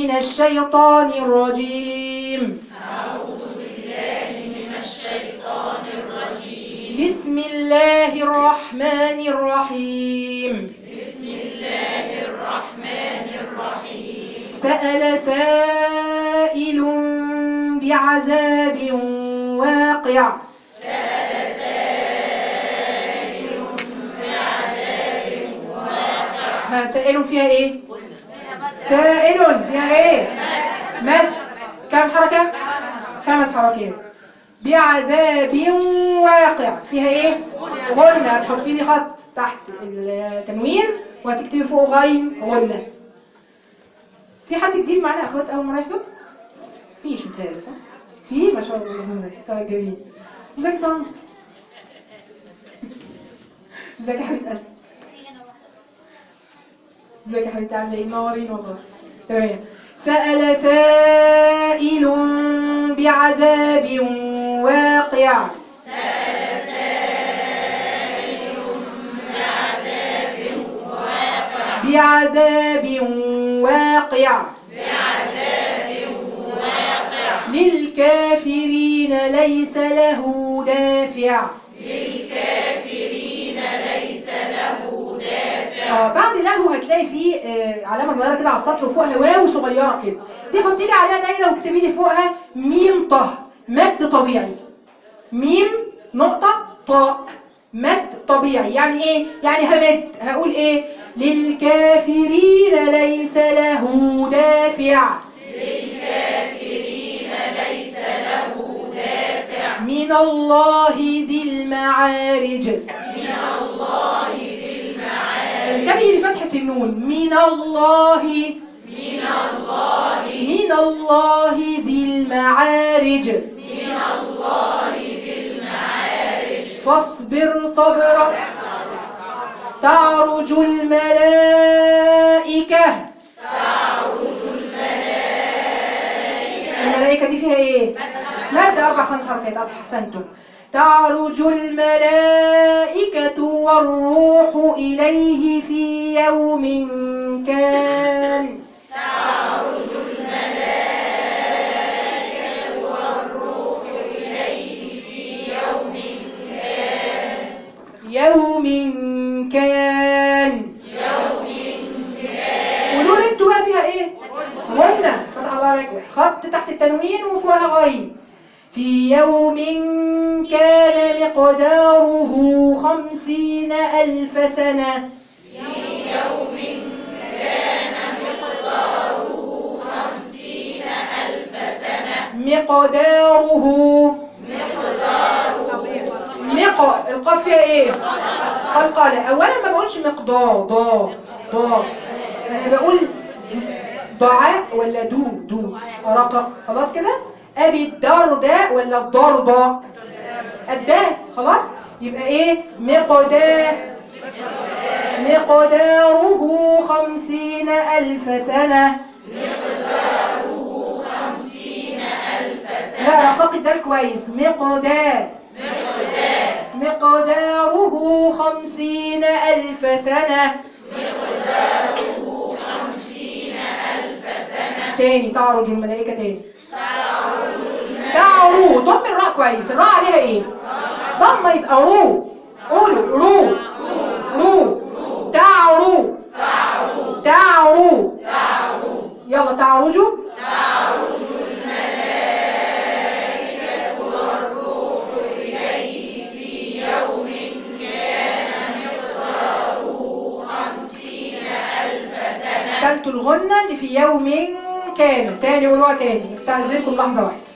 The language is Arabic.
من الشيطان الرجيم. بسم الله الرحمن الرحيم. سأل سائل بعذاب واقع. ها سائل فيها ايه؟ سائل فيها ايه؟ مد. كم حركة؟ 5 حركات. بعذاب واقع فيها ايه؟ غنة. هتحطي لي خط تحت التنوين وهتكتبي فوق غين غنة. في حد جديد معانا اخوات اول مره يحضر؟ فيش متهيألي صح؟ في ما شاء الله. اللهم بارك. طيب جميل. ازيك يا طنط؟ ازيك يا حبيبه قلبي؟ ازيك يا حبيبتي عامله ايه؟ منورين والله. تمام. سأل سائل بعذاب واقع. بعذاب واقع. للكافرين ليس له دافع. بعد له هتلاقي فيه علامه صغيره كده على السطر وفوقها واو صغيره كده. دي حطي لي عليها دايره واكتبي لي فوقها ميم طه. مد طبيعي. ميم نقطه طاء. مد طبيعي. يعني ايه؟ يعني همد. هقول ايه؟ للكافرين ليس له دافع. من الله ذي المعارج. انتبهي لفتحة النون. من الله. من الله ذي المعارج. فاصبر صبرا. تعرج الملائكة. الملائكة دي فيها ايه؟ مد 4 5 حركات. احسنتم. تعرج الملائكة والروح إليه في يوم كان. يوم كان. قولوا لي انتوا بقى فيها ايه؟ غنة. فتح الله عليك. خط تحت التنوين وفوقها غين. في يوم كان مقداره 50,000 سنة. مقداره. القاف فيها ايه؟ قلقلة. اولا ما بقولش مقدار. ضا. انا بقول ضعاء ولا دو ارقق. خلاص كده. ابي الدرداء ولا الضرضاء؟ الدال. خلاص. يبقى ايه؟ مقداره 50,000 سنة. لا رقق الدال كويس. مقداره 50,000 سنة. تاني. تعرج الملائكة تاني. تعرو. ضم الراء كويس. الراء عليها ايه؟ ضم. يبقى رو. قولوا رو. تعرو. يلا تعرجوا. كلت الغنة اللي في يوم كان. تاني قولوها تاني. استأذنكم لحظة واحدة.